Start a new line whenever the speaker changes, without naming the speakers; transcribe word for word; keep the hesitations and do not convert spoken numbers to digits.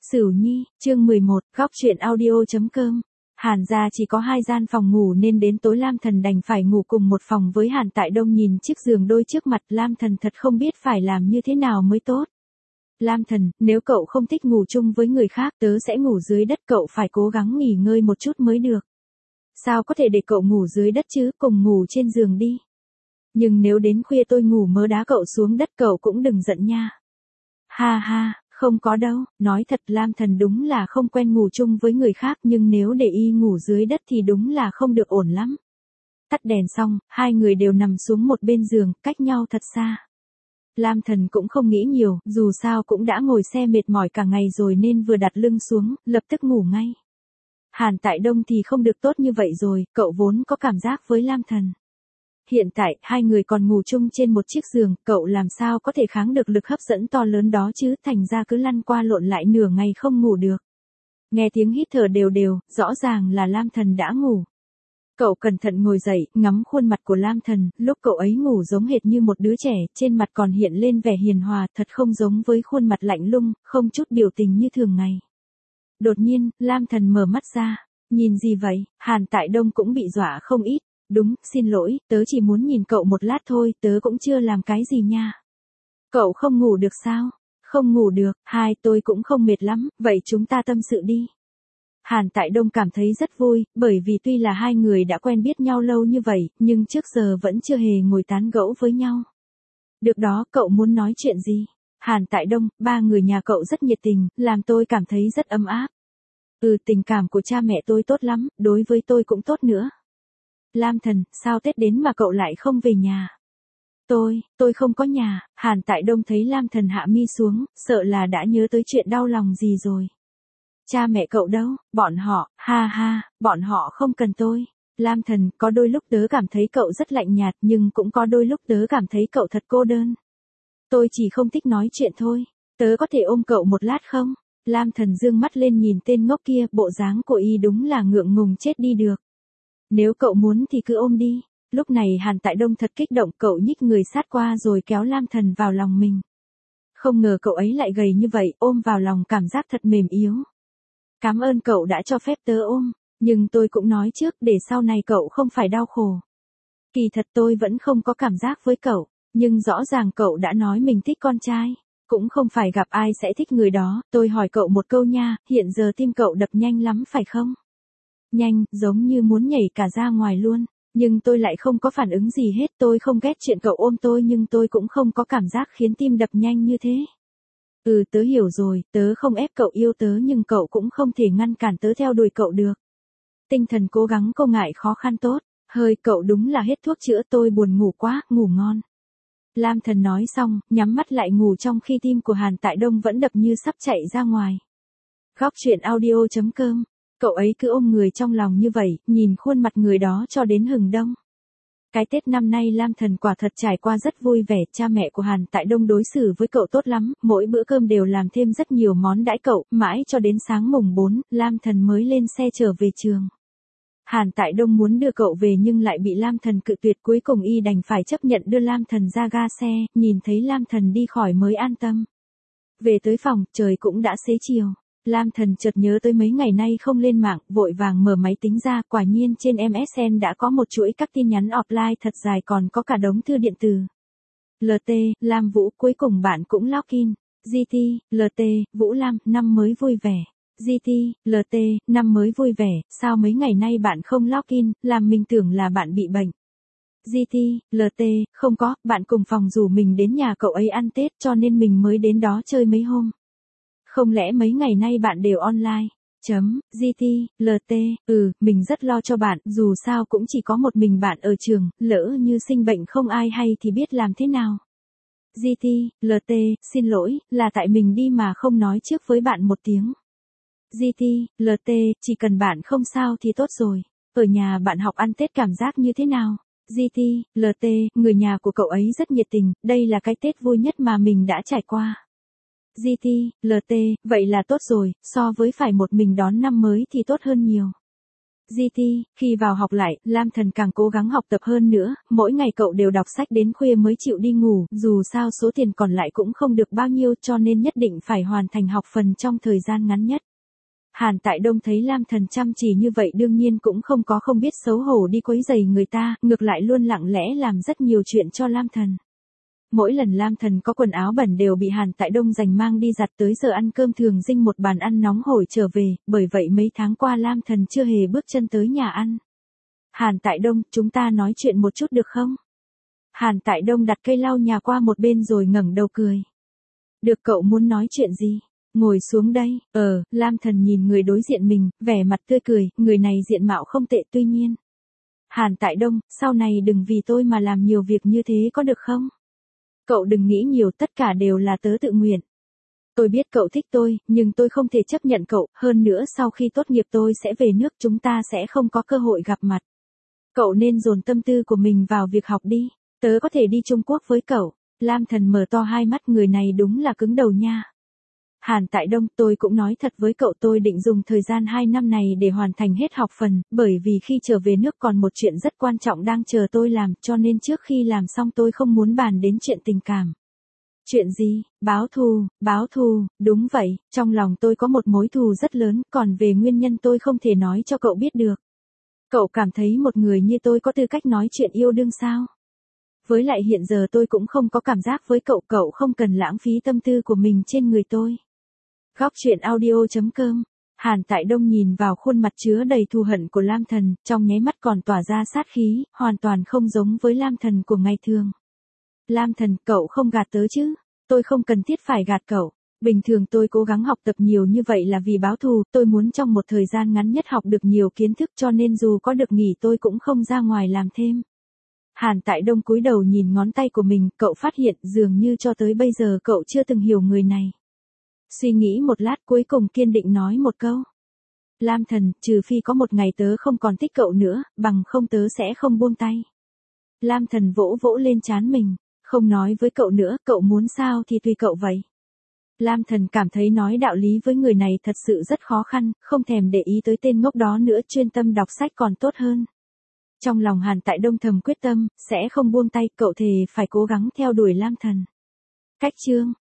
Sửu Nhi, chương mười một, góc truyện audio.com. Hàn gia chỉ có hai gian phòng ngủ nên đến tối Lam Thần đành phải ngủ cùng một phòng với Hàn Tại Đông. Nhìn chiếc giường đôi trước mặt, Lam Thần thật không biết phải làm như thế nào mới tốt. Lam Thần, nếu cậu không thích ngủ chung với người khác, tớ sẽ ngủ dưới đất, cậu phải cố gắng nghỉ ngơi một chút mới được. Sao có thể để cậu ngủ dưới đất chứ, cùng ngủ trên giường đi. Nhưng nếu đến khuya tôi ngủ mơ đá cậu xuống đất cậu cũng đừng giận nha. Ha ha. Không có đâu, nói thật Lam Thần đúng là không quen ngủ chung với người khác, nhưng nếu để y ngủ dưới đất thì đúng là không được ổn lắm. Tắt đèn xong, hai người đều nằm xuống một bên giường, cách nhau thật xa. Lam Thần cũng không nghĩ nhiều, dù sao cũng đã ngồi xe mệt mỏi cả ngày rồi nên vừa đặt lưng xuống, lập tức ngủ ngay. Hàn Tại Đông thì không được tốt như vậy rồi, cậu vốn có cảm giác với Lam Thần. Hiện tại, hai người còn ngủ chung trên một chiếc giường, cậu làm sao có thể kháng được lực hấp dẫn to lớn đó chứ, thành ra cứ lăn qua lộn lại nửa ngày không ngủ được. Nghe tiếng hít thở đều đều, rõ ràng là Lam Thần đã ngủ. Cậu cẩn thận ngồi dậy, ngắm khuôn mặt của Lam Thần, lúc cậu ấy ngủ giống hệt như một đứa trẻ, trên mặt còn hiện lên vẻ hiền hòa, thật không giống với khuôn mặt lạnh lùng, không chút biểu tình như thường ngày. Đột nhiên, Lam Thần mở mắt ra, nhìn gì vậy, Hàn Tại Đông cũng bị dọa không ít. Đúng, xin lỗi, tớ chỉ muốn nhìn cậu một lát thôi, tớ cũng chưa làm cái gì nha. Cậu không ngủ được sao? Không ngủ được, hai tôi cũng không mệt lắm, vậy chúng ta tâm sự đi. Hàn Tại Đông cảm thấy rất vui, bởi vì tuy là hai người đã quen biết nhau lâu như vậy, nhưng trước giờ vẫn chưa hề ngồi tán gẫu với nhau. Được đó, cậu muốn nói chuyện gì? Hàn Tại Đông, ba người nhà cậu rất nhiệt tình, làm tôi cảm thấy rất ấm áp. Ừ, tình cảm của cha mẹ tôi tốt lắm, đối với tôi cũng tốt nữa. Lam Thần, sao Tết đến mà cậu lại không về nhà? Tôi, tôi không có nhà. Hàn Tại Đông thấy Lam Thần hạ mi xuống, sợ là đã nhớ tới chuyện đau lòng gì rồi. Cha mẹ cậu đâu? Bọn họ, ha ha, bọn họ không cần tôi. Lam Thần, có đôi lúc tớ cảm thấy cậu rất lạnh nhạt, nhưng cũng có đôi lúc tớ cảm thấy cậu thật cô đơn. Tôi chỉ không thích nói chuyện thôi. Tớ có thể ôm cậu một lát không? Lam Thần dương mắt lên nhìn tên ngốc kia, bộ dáng của y đúng là ngượng ngùng chết đi được. Nếu cậu muốn thì cứ ôm đi. Lúc này Hàn Tại Đông thật kích động, cậu nhích người sát qua rồi kéo Lam Thần vào lòng mình. Không ngờ cậu ấy lại gầy như vậy, ôm vào lòng cảm giác thật mềm yếu. Cảm ơn cậu đã cho phép tớ ôm, nhưng tôi cũng nói trước để sau này cậu không phải đau khổ. Kỳ thật tôi vẫn không có cảm giác với cậu, nhưng rõ ràng cậu đã nói mình thích con trai. Cũng không phải gặp ai sẽ thích người đó, tôi hỏi cậu một câu nha, hiện giờ tim cậu đập nhanh lắm phải không? Nhanh, giống như muốn nhảy cả ra ngoài luôn, nhưng tôi lại không có phản ứng gì hết, tôi không ghét chuyện cậu ôm tôi nhưng tôi cũng không có cảm giác khiến tim đập nhanh như thế. Ừ, tớ hiểu rồi, tớ không ép cậu yêu tớ nhưng cậu cũng không thể ngăn cản tớ theo đuổi cậu được. Tinh thần cố gắng cô ngại khó khăn tốt, hơi cậu đúng là hết thuốc chữa, tôi buồn ngủ quá, ngủ ngon. Lam Thần nói xong, nhắm mắt lại ngủ trong khi tim của Hàn Tại Đông vẫn đập như sắp chạy ra ngoài. Góc truyện audio.com. Cậu ấy cứ ôm người trong lòng như vậy, nhìn khuôn mặt người đó cho đến hừng đông. Cái Tết năm nay Lam Thần quả thật trải qua rất vui vẻ, cha mẹ của Hàn Tại Đông đối xử với cậu tốt lắm, mỗi bữa cơm đều làm thêm rất nhiều món đãi cậu, mãi cho đến sáng mùng bốn, Lam Thần mới lên xe trở về trường. Hàn Tại Đông muốn đưa cậu về nhưng lại bị Lam Thần cự tuyệt, cuối cùng y đành phải chấp nhận đưa Lam Thần ra ga xe, nhìn thấy Lam Thần đi khỏi mới an tâm. Về tới phòng, trời cũng đã xế chiều. Lam Thần chợt nhớ tới mấy ngày nay không lên mạng, vội vàng mở máy tính ra, quả nhiên trên em ét en đã có một chuỗi các tin nhắn offline thật dài, còn có cả đống thư điện tử. lờ tê, Lam Vũ, cuối cùng bạn cũng login. giê tê, lờ tê, Vũ Lam, năm mới vui vẻ. giê tê, lờ tê, năm mới vui vẻ, sao mấy ngày nay bạn không login, làm mình tưởng là bạn bị bệnh. giê tê, lờ tê, không có, bạn cùng phòng rủ mình đến nhà cậu ấy ăn Tết cho nên mình mới đến đó chơi mấy hôm. Không lẽ mấy ngày nay bạn đều online? Chấm, giê tê, lờ tê, ừ, mình rất lo cho bạn, dù sao cũng chỉ có một mình bạn ở trường, lỡ như sinh bệnh không ai hay thì biết làm thế nào. giê tê, lờ tê, xin lỗi, là tại mình đi mà không nói trước với bạn một tiếng. giê tê, lờ tê, chỉ cần bạn không sao thì tốt rồi. Ở nhà bạn học ăn Tết cảm giác như thế nào? giê tê, lờ tê, người nhà của cậu ấy rất nhiệt tình, đây là cái Tết vui nhất mà mình đã trải qua. giê tê, lờ tê, vậy là tốt rồi, so với phải một mình đón năm mới thì tốt hơn nhiều. giê tê, khi vào học lại, Lam Thần càng cố gắng học tập hơn nữa, mỗi ngày cậu đều đọc sách đến khuya mới chịu đi ngủ, dù sao số tiền còn lại cũng không được bao nhiêu cho nên nhất định phải hoàn thành học phần trong thời gian ngắn nhất. Hàn Tại Đông thấy Lam Thần chăm chỉ như vậy đương nhiên cũng không có không biết xấu hổ đi quấy rầy người ta, ngược lại luôn lặng lẽ làm rất nhiều chuyện cho Lam Thần. Mỗi lần Lam Thần có quần áo bẩn đều bị Hàn Tại Đông giành mang đi giặt, tới giờ ăn cơm thường dinh một bàn ăn nóng hổi trở về, bởi vậy mấy tháng qua Lam Thần chưa hề bước chân tới nhà ăn. Hàn Tại Đông, chúng ta nói chuyện một chút được không? Hàn Tại Đông đặt cây lau nhà qua một bên rồi ngẩng đầu cười. Được, cậu muốn nói chuyện gì? Ngồi xuống đây. Ờ, Lam Thần nhìn người đối diện mình, vẻ mặt tươi cười, người này diện mạo không tệ tuy nhiên. Hàn Tại Đông, sau này đừng vì tôi mà làm nhiều việc như thế có được không? Cậu đừng nghĩ nhiều, tất cả đều là tớ tự nguyện. Tôi biết cậu thích tôi, nhưng tôi không thể chấp nhận cậu, hơn nữa sau khi tốt nghiệp tôi sẽ về nước, chúng ta sẽ không có cơ hội gặp mặt. Cậu nên dồn tâm tư của mình vào việc học đi, tớ có thể đi Trung Quốc với cậu. Lam Thần mở to hai mắt, người này đúng là cứng đầu nha. Hàn Tại Đông, tôi cũng nói thật với cậu, tôi định dùng thời gian hai năm này để hoàn thành hết học phần, bởi vì khi trở về nước còn một chuyện rất quan trọng đang chờ tôi làm, cho nên trước khi làm xong tôi không muốn bàn đến chuyện tình cảm. Chuyện gì? Báo thù, báo thù, đúng vậy, trong lòng tôi có một mối thù rất lớn, còn về nguyên nhân tôi không thể nói cho cậu biết được. Cậu cảm thấy một người như tôi có tư cách nói chuyện yêu đương sao? Với lại hiện giờ tôi cũng không có cảm giác với cậu, cậu không cần lãng phí tâm tư của mình trên người tôi. Góc truyện audio chấm com. Hàn Tại Đông nhìn vào khuôn mặt chứa đầy thù hận của Lam Thần, trong nháy mắt còn tỏa ra sát khí, hoàn toàn không giống với Lam Thần của ngày thường. Lam Thần, cậu không gạt tớ chứ? Tôi không cần thiết phải gạt cậu. Bình thường tôi cố gắng học tập nhiều như vậy là vì báo thù, tôi muốn trong một thời gian ngắn nhất học được nhiều kiến thức cho nên dù có được nghỉ tôi cũng không ra ngoài làm thêm. Hàn Tại Đông cúi đầu nhìn ngón tay của mình, cậu phát hiện dường như cho tới bây giờ cậu chưa từng hiểu người này. Suy nghĩ một lát cuối cùng kiên định nói một câu. Lam Thần, trừ phi có một ngày tớ không còn thích cậu nữa, bằng không tớ sẽ không buông tay. Lam Thần vỗ vỗ lên trán mình, không nói với cậu nữa, cậu muốn sao thì tùy cậu vậy. Lam Thần cảm thấy nói đạo lý với người này thật sự rất khó khăn, không thèm để ý tới tên ngốc đó nữa, chuyên tâm đọc sách còn tốt hơn. Trong lòng Hàn Tại Đông thầm quyết tâm, sẽ không buông tay, cậu thề phải cố gắng theo đuổi Lam Thần. Cách chương